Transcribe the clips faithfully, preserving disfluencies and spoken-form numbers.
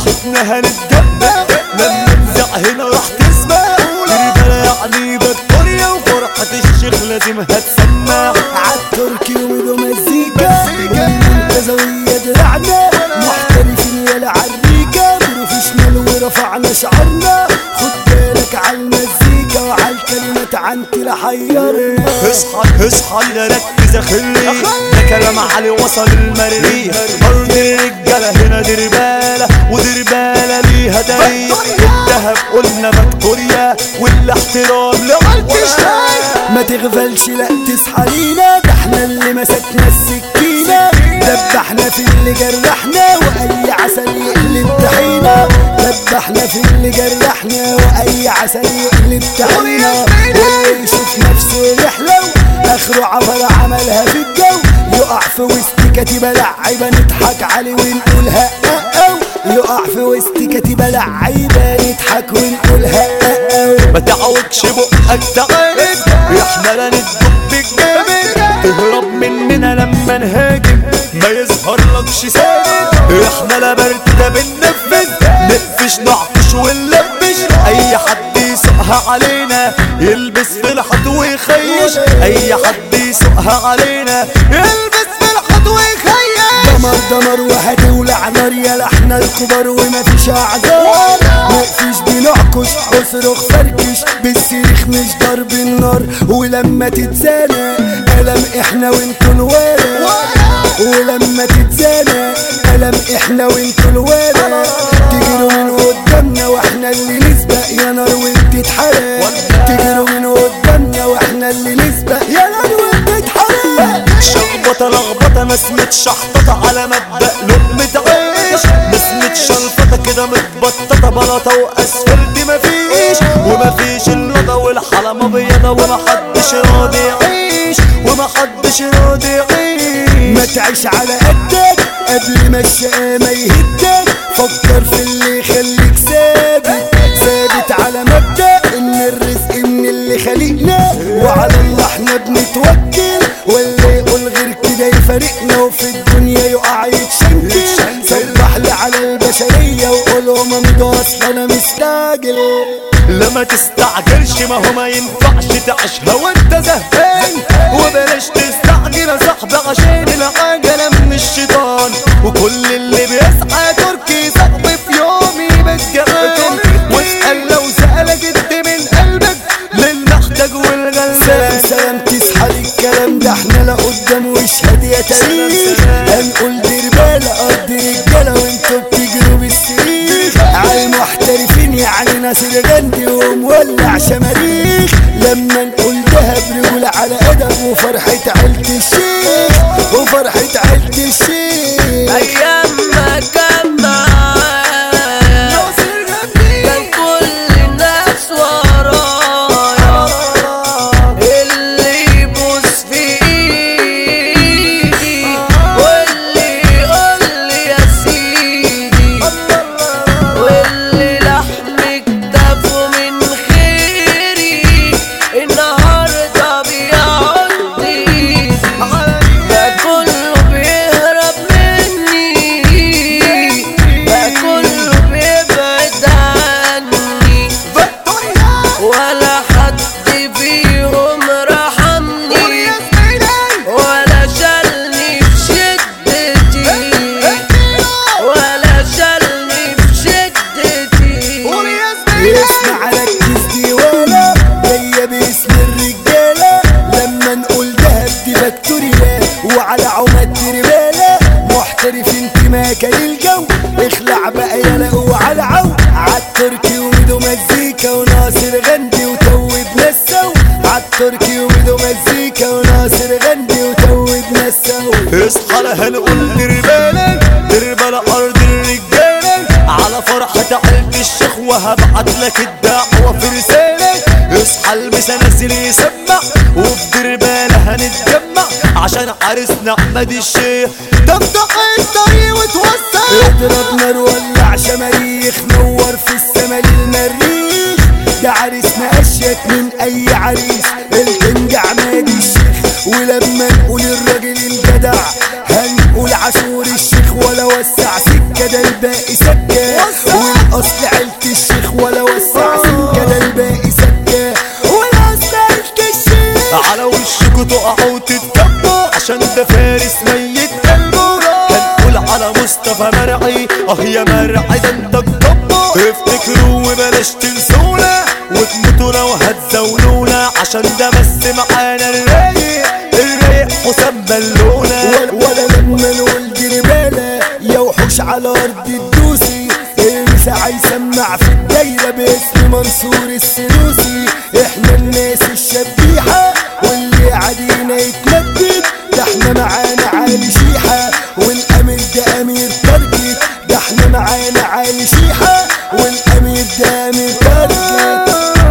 فرحتنا هنتجمع لما نزع هنا راح تسمع دربالة يعني فيكتوريا وفرحة الشيخ لازم هتسمع عالتركي وميدو مزيكا والمنتزوية درعنا محترفين يا العريكة بروفيشنال ورفعنا شعرنا خد بالك عالمزيكا وعالكلمات عنتي لحيرنا اصحى اصحى لا ركز اخلي ده كلام علي وصل المريخ ارض الرجالة هنا دربالة ودربالة ليها تاريخ الدهب قلنا فيكتوريا والاحترام لعالتش ما تغفلش لا تصحى لينا ده احنا اللي مسكنا السكينة دبحنا في اللي جرحنا واي عسل يقلب طحينة دبحنا في اللي جرحنا واي عسل يقلب طحينة واللي يشوف نفسه يحلو اخره عبر عملها في الجو يقع في وسط كتيبة لعيبة نضحك عليه ونقولها أو يقع في وسط كتيبة لعيبة نضحك ونقولها أو ما تعوجش بقك تعاند احنا لا ندب الجامد تهرب مننا لما نهاجم ما يظهرلكش ساند احنا لا برد ده بننفذ نقفش نعطش ونلبش اي حد يسوقها علينا يلبس في الحط ويخيش اي حد يسوقها علينا يلبس في الحط ويخيش دمر دمر وهتولع نار يا احنا الكبار ومفيش اعذار مقفيش بنعكش اصرخ فركش بالسيخ مش ضرب النار ولما تتزانى قلم احنا وانتوا الولا ولما تتزانى قلم احنا وانتوا الولا تجروا من قدامنا واحنا اللي نسبق يا نار وانت تحرق تجروا من قدامنا واحنا اللي نسبق يا نار وانت تحرق شخبطة لخبطة ناس متشحططة على مبدأ لقمة عيش ناس متشلططة كده متبططة بلاطة واسفلت مفيش ومفيش اللضا والحلمة بيضة ومحدش راضي يعيش ومحدش راضي يعيش ما تعيش على قدك قبل ما الشقامة يهدك فكر في اللي يخليك ثابت ثابت على مبدأ ان الرزق من اللي خلقنا وعلى الله احنا بنتوكل واللي يقول غير كده يفارقنا وفي الدنيا يقع يتشنكل صبح لي على البشرية وقولهم امضوا اصل انا مستعجل لما تستعجلش ما هو ما ينفعش تعيشها وانت زهقان وبلاش تستعجل يا صاحبي عشان العجلة من الشيطان وكل اللي بيسعى تركي صاحبي في يوم يبقى جعان واسأل لو سألك انت من قلبك للمحتاج والغلبان سلام سلام تصحى للكلام ده احنا لا قدام واشهد يا تاريخ هنقول دربالة ارض رجالة وانتوا بتجروا بالسرير عالمحترفين يعني ناصر غندي ومولع شماريخ لما نقول دهب رجول على ادب وفرحة عيلة الشيخ وفرحة عيلة الشيخ ايام ما كان معايا كان كل الناس ورايا اللي يبوس في ايدي واللي يقول لي يا سيدي واللي لحم كتافه من خيري النهارده بيعدي ده كله بيهرب مني ده كله بيبعد عني ولا حد فيهم رحمني ولا شالني في شدتي ولا شالني في شدتي اسمع ركز دي ولا جاية باسم الرجالة لما نقول دهب دي فيكتوريا وعلى عماد دربالة محترف انتماكة للجو اخلع بقى يلا وعلى عو عالتركي وميدو مزيكا وناصر غندي وتوبنا السو عالتركي وميدو مزيكا وناصر غندي وتوبنا السو اصحى لا هنقول دربالة دربالة ارض الرجالة على فرحة عيلة الشيخ وهبعت لك الدعوة في رسالة اصحى المسا نازل يسمع وفي دربالة هنتجمع عشان عرسنا احمد الشيخ تفتح الطريق وتوسع اضرب نار ولع شماريخ نور في السما للمريخ ده عرسنا اشيك من اي عريس الكنج عماد الشيخ ولما نقول الراجل الجدع هنقول عاشور الشيخ ولا وسع سكة سكة ده الباقي سكة، والاصل عيلة الشيخ ولا وسع سكة ده الباقي سكة، والاصل عيلة الشيخ. على وشكوا تقعوا وتتكبوا عشان ده فارس ميت قلبه. هنقول على مصطفى مرعي اه يا مرعي ده انت الضبة. افتكروا وبلاش تنسونا وتموتوا لو هتزولونا عشان ده بس معانا الرايق الرايق حسام بلونا. ولا لما نقول دي ربالة يا وحوش على ارض الدوسي، المسا هيسمع في الدايرة باسم منصور السنوسي. احنا الناس الشبيحة واللي عادينا يتمدد، ده احنا معانا عالي شيحة والامير ده امير ترجت، ده احنا معانا عالي شيحة والامير ده امير ترجت.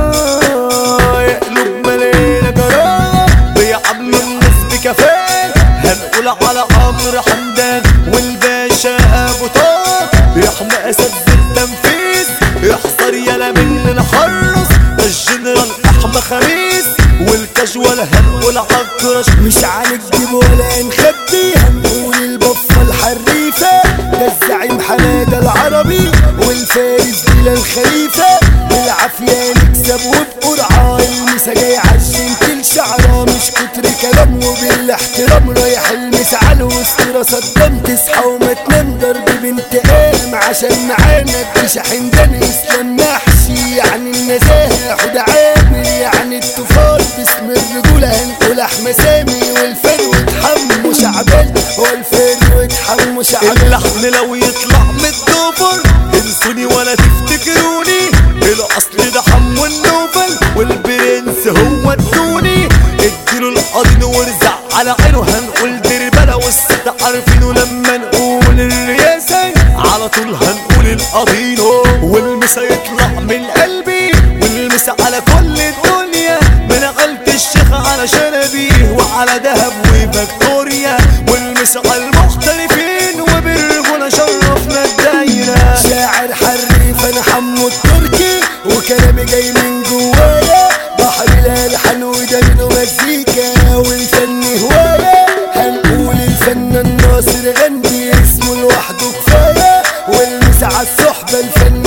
يقلب ملينا جرام بيعملوا الناس بكفاء. هنقول على عمرو حمدان والباشا ابو طه، احنا اسد التنفيذ احذر يلا مننا حرص. ده الجنرال احمد خميس والكاجوال هنقول عكرش، مش هنكدب ولا نخبي هنقول البفة الحريفة. ده الزعيم حمادة العربي والفارس بلا الخليفة، بالعافية نكسب وبقرعة. المسا جاي عشان كل شعرة مش كتر كلام وبالاحترام. رايح المسا على الوسط صدام تصحى وما تنام ضرب بانتقام، عشان معانا الدشا حمدان اسلام محشي يعني النزاهة حود عامر يعني الطفال. باسم الرجولة هنقول احمد سامي والفروة حمو شعبان، والفروة حمو شعبان. اللحن لو يطلع من الدبر انسوني ولا تفتكروني، الاصل ده حمو النوبل والبرنس هو الدوني. اديله القضين وارزع على عينه هنقول دربلة والست عارفينه. لما نقول الرياسة على طول هنقول القضينو، والمسا يطلع من قلبي والمسا على كل الدنيا. من عيلة الشيخ على شنبيه وعلى دهب وفيكتوريا، والمسا على المحترفين وبالرجولة شرفنا الدايرة. شاعر حريف انا حمو التركي وكلامي جاي من جوايا، بحر الالحان وده منه مزيكا والفن هواية. هنقول الفنان ناصر غندي اسمه لوحده كفاية، والمسا على الصحبة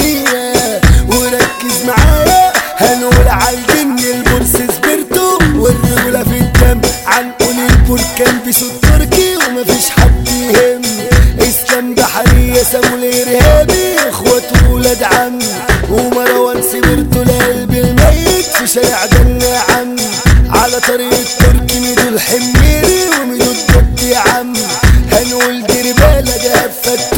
الفنية وركز معايا. هنقول عالجن البورس سبرتو والرجولة في الدم، هنقول البركان بصوت تركي ومفيش حد يهم. اسلام بحرية سامو الارهابي اخوات ولاد عم، ومروان سبرتو لقلب الميت في شارع دنا عم. على طريق التركي ميدو الحميري وميدو الضد يا عم. هنقول دي ربالة دهب فتح